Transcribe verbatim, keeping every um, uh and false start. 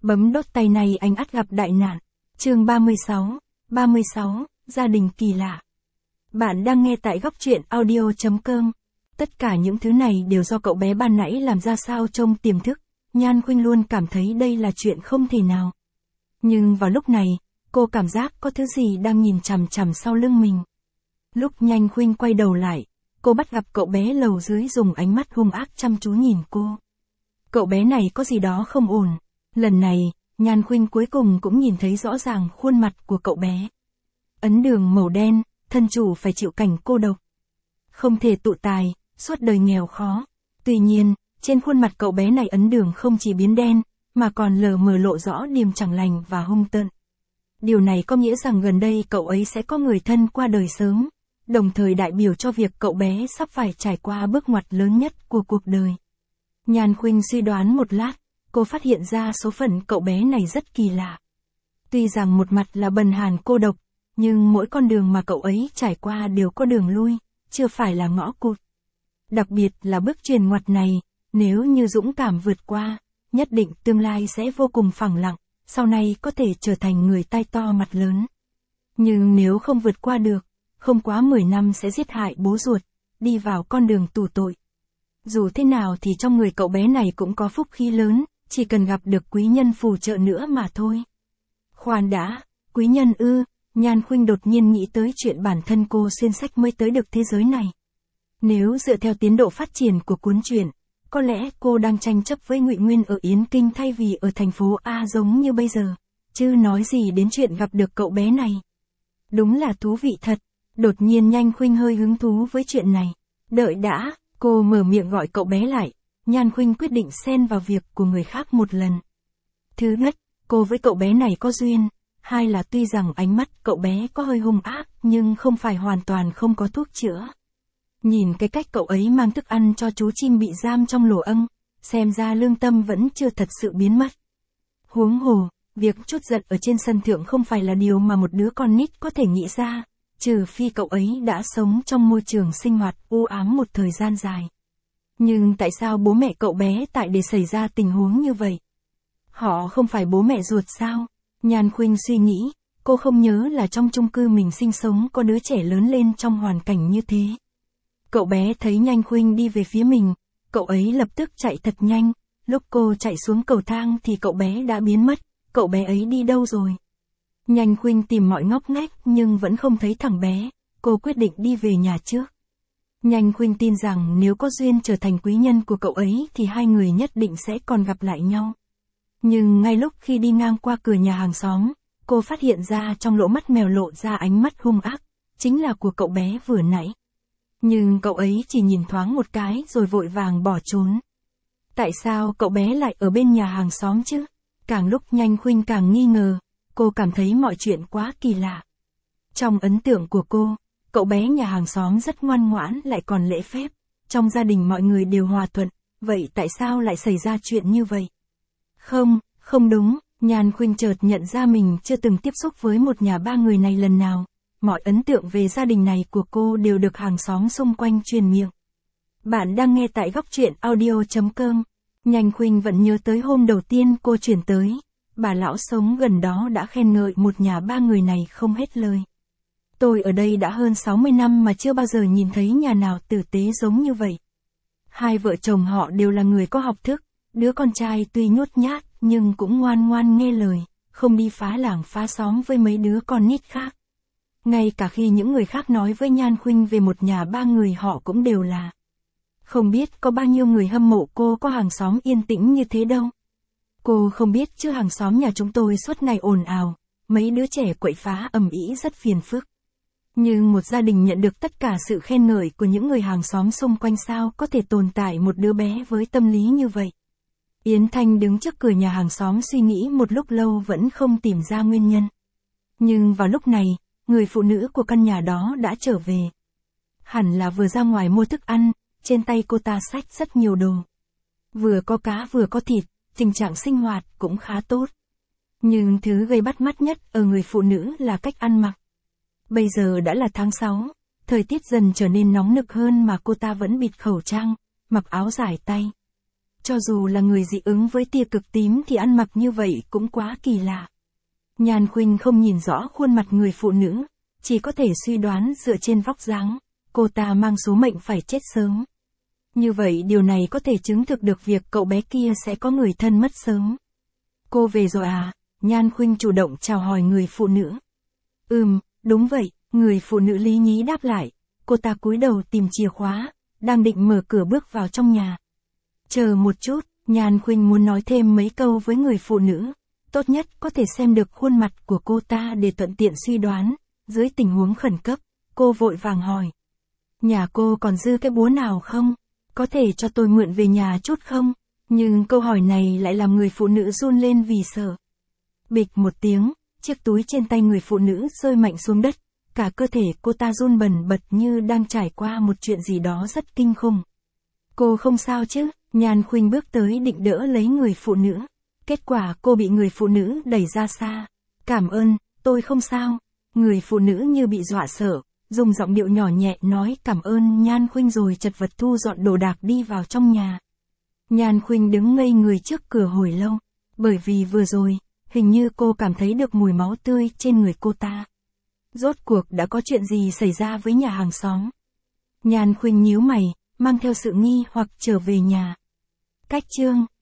Bấm đốt tay này anh ắt gặp đại nạn. Chương ba mươi sáu, ba mươi sáu, gia đình kỳ lạ. Bạn đang nghe tại góc truyện audio chấm com. Tất cả những thứ này đều do cậu bé ban nãy làm ra sao trong tiềm thức. Nhan Khuynh luôn cảm thấy đây là chuyện không thể nào. Nhưng vào lúc này, cô cảm giác có thứ gì đang nhìn chằm chằm sau lưng mình. Lúc Nhan Khuynh quay đầu lại, cô bắt gặp cậu bé lầu dưới dùng ánh mắt hung ác chăm chú nhìn cô. Cậu bé này có gì đó không ổn. Lần này, Nhan Khuynh cuối cùng cũng nhìn thấy rõ ràng khuôn mặt của cậu bé. Ấn đường màu đen, thân chủ phải chịu cảnh cô độc. Không thể tụ tài, suốt đời nghèo khó. Tuy nhiên, trên khuôn mặt cậu bé này ấn đường không chỉ biến đen, mà còn lờ mờ lộ rõ điểm chẳng lành và hung tợn. Điều này có nghĩa rằng gần đây cậu ấy sẽ có người thân qua đời sớm, đồng thời đại biểu cho việc cậu bé sắp phải trải qua bước ngoặt lớn nhất của cuộc đời. Nhan Khuynh suy đoán một lát, cô phát hiện ra số phận cậu bé này rất kỳ lạ. Tuy rằng một mặt là bần hàn cô độc, nhưng mỗi con đường mà cậu ấy trải qua đều có đường lui, chưa phải là ngõ cụt. Đặc biệt là bước truyền ngoặt này, nếu như dũng cảm vượt qua, nhất định tương lai sẽ vô cùng phẳng lặng, sau này có thể trở thành người tai to mặt lớn. Nhưng nếu không vượt qua được, không quá mười năm sẽ giết hại bố ruột, đi vào con đường tù tội. Dù thế nào thì trong người cậu bé này cũng có phúc khí lớn, chỉ cần gặp được quý nhân phù trợ nữa mà thôi. Khoan đã, quý nhân ư? Nhan Khuynh đột nhiên nghĩ tới chuyện bản thân cô xuyên sách mới tới được thế giới này. Nếu dựa theo tiến độ phát triển của cuốn truyện, có lẽ cô đang tranh chấp với Ngụy Nguyên ở Yến Kinh thay vì ở thành phố A giống như bây giờ, chứ nói gì đến chuyện gặp được cậu bé này. Đúng là thú vị thật, đột nhiên Nhan Khuynh hơi hứng thú với chuyện này. Đợi đã, cô mở miệng gọi cậu bé lại, Nhan Khuynh quyết định xen vào việc của người khác một lần. Thứ nhất, cô với cậu bé này có duyên. Hai là tuy rằng ánh mắt cậu bé có hơi hung ác, nhưng không phải hoàn toàn không có thuốc chữa. Nhìn cái cách cậu ấy mang thức ăn cho chú chim bị giam trong lỗ âng, xem ra lương tâm vẫn chưa thật sự biến mất. Huống hồ, việc trút giận ở trên sân thượng không phải là điều mà một đứa con nít có thể nghĩ ra, trừ phi cậu ấy đã sống trong môi trường sinh hoạt u ám một thời gian dài. Nhưng tại sao bố mẹ cậu bé tại để xảy ra tình huống như vậy? Họ không phải bố mẹ ruột sao? Nhan Khuynh suy nghĩ, cô không nhớ là trong chung cư mình sinh sống có đứa trẻ lớn lên trong hoàn cảnh như thế. Cậu bé thấy Nhan Khuynh đi về phía mình, cậu ấy lập tức chạy thật nhanh, lúc cô chạy xuống cầu thang thì cậu bé đã biến mất, cậu bé ấy đi đâu rồi? Nhan Khuynh tìm mọi ngóc ngách nhưng vẫn không thấy thằng bé, cô quyết định đi về nhà trước. Nhan Khuynh tin rằng nếu có duyên trở thành quý nhân của cậu ấy thì hai người nhất định sẽ còn gặp lại nhau. Nhưng ngay lúc khi đi ngang qua cửa nhà hàng xóm, cô phát hiện ra trong lỗ mắt mèo lộ ra ánh mắt hung ác, chính là của cậu bé vừa nãy. Nhưng cậu ấy chỉ nhìn thoáng một cái rồi vội vàng bỏ trốn. Tại sao cậu bé lại ở bên nhà hàng xóm chứ? Càng lúc Nhan Khuynh càng nghi ngờ, cô cảm thấy mọi chuyện quá kỳ lạ. Trong ấn tượng của cô, cậu bé nhà hàng xóm rất ngoan ngoãn lại còn lễ phép, trong gia đình mọi người đều hòa thuận, vậy tại sao lại xảy ra chuyện như vậy? Không, không đúng, Nhan Khuynh chợt nhận ra mình chưa từng tiếp xúc với một nhà ba người này lần nào. Mọi ấn tượng về gia đình này của cô đều được hàng xóm xung quanh truyền miệng. Bạn đang nghe tại góc truyện audio chấm com. Nhan Khuynh vẫn nhớ tới hôm đầu tiên cô chuyển tới. Bà lão sống gần đó đã khen ngợi một nhà ba người này không hết lời. Tôi ở đây đã hơn sáu mươi năm mà chưa bao giờ nhìn thấy nhà nào tử tế giống như vậy. Hai vợ chồng họ đều là người có học thức. Đứa con trai tuy nhút nhát nhưng cũng ngoan ngoan nghe lời, không đi phá làng phá xóm với mấy đứa con nít khác. Ngay cả khi những người khác nói với Nhan Khuynh về một nhà ba người họ cũng đều là. Không biết có bao nhiêu người hâm mộ cô có hàng xóm yên tĩnh như thế đâu. Cô không biết chứ hàng xóm nhà chúng tôi suốt ngày ồn ào, mấy đứa trẻ quậy phá ầm ĩ rất phiền phức. Nhưng một gia đình nhận được tất cả sự khen ngợi của những người hàng xóm xung quanh sao có thể tồn tại một đứa bé với tâm lý như vậy. Yến Thanh đứng trước cửa nhà hàng xóm suy nghĩ một lúc lâu vẫn không tìm ra nguyên nhân. Nhưng vào lúc này, người phụ nữ của căn nhà đó đã trở về. Hẳn là vừa ra ngoài mua thức ăn, trên tay cô ta xách rất nhiều đồ. Vừa có cá vừa có thịt, tình trạng sinh hoạt cũng khá tốt. Nhưng thứ gây bắt mắt nhất ở người phụ nữ là cách ăn mặc. Bây giờ đã là tháng sáu, thời tiết dần trở nên nóng nực hơn mà cô ta vẫn bịt khẩu trang, mặc áo dài tay. Cho dù là người dị ứng với tia cực tím thì ăn mặc như vậy cũng quá kỳ lạ. Nhan Khuynh không nhìn rõ khuôn mặt người phụ nữ, chỉ có thể suy đoán dựa trên vóc dáng, cô ta mang số mệnh phải chết sớm. Như vậy điều này có thể chứng thực được việc cậu bé kia sẽ có người thân mất sớm. Cô về rồi à? Nhan Khuynh chủ động chào hỏi người phụ nữ. Ừm, đúng vậy, người phụ nữ lý nhí đáp lại. Cô ta cúi đầu tìm chìa khóa, đang định mở cửa bước vào trong nhà. Chờ một chút, Nhan Khuynh muốn nói thêm mấy câu với người phụ nữ. Tốt nhất có thể xem được khuôn mặt của cô ta để thuận tiện suy đoán. Dưới tình huống khẩn cấp, cô vội vàng hỏi. Nhà cô còn dư cái búa nào không? Có thể cho tôi mượn về nhà chút không? Nhưng câu hỏi này lại làm người phụ nữ run lên vì sợ. Bịch một tiếng, chiếc túi trên tay người phụ nữ rơi mạnh xuống đất. Cả cơ thể cô ta run bần bật như đang trải qua một chuyện gì đó rất kinh khủng. Cô không sao chứ? Nhan Khuynh bước tới định đỡ lấy người phụ nữ. Kết quả cô bị người phụ nữ đẩy ra xa. Cảm ơn, tôi không sao. Người phụ nữ như bị dọa sợ, dùng giọng điệu nhỏ nhẹ nói cảm ơn Nhan Khuynh rồi chật vật thu dọn đồ đạc đi vào trong nhà. Nhan Khuynh đứng ngây người trước cửa hồi lâu, bởi vì vừa rồi, hình như cô cảm thấy được mùi máu tươi trên người cô ta. Rốt cuộc đã có chuyện gì xảy ra với nhà hàng xóm? Nhan Khuynh nhíu mày, mang theo sự nghi hoặc trở về nhà. Cách chương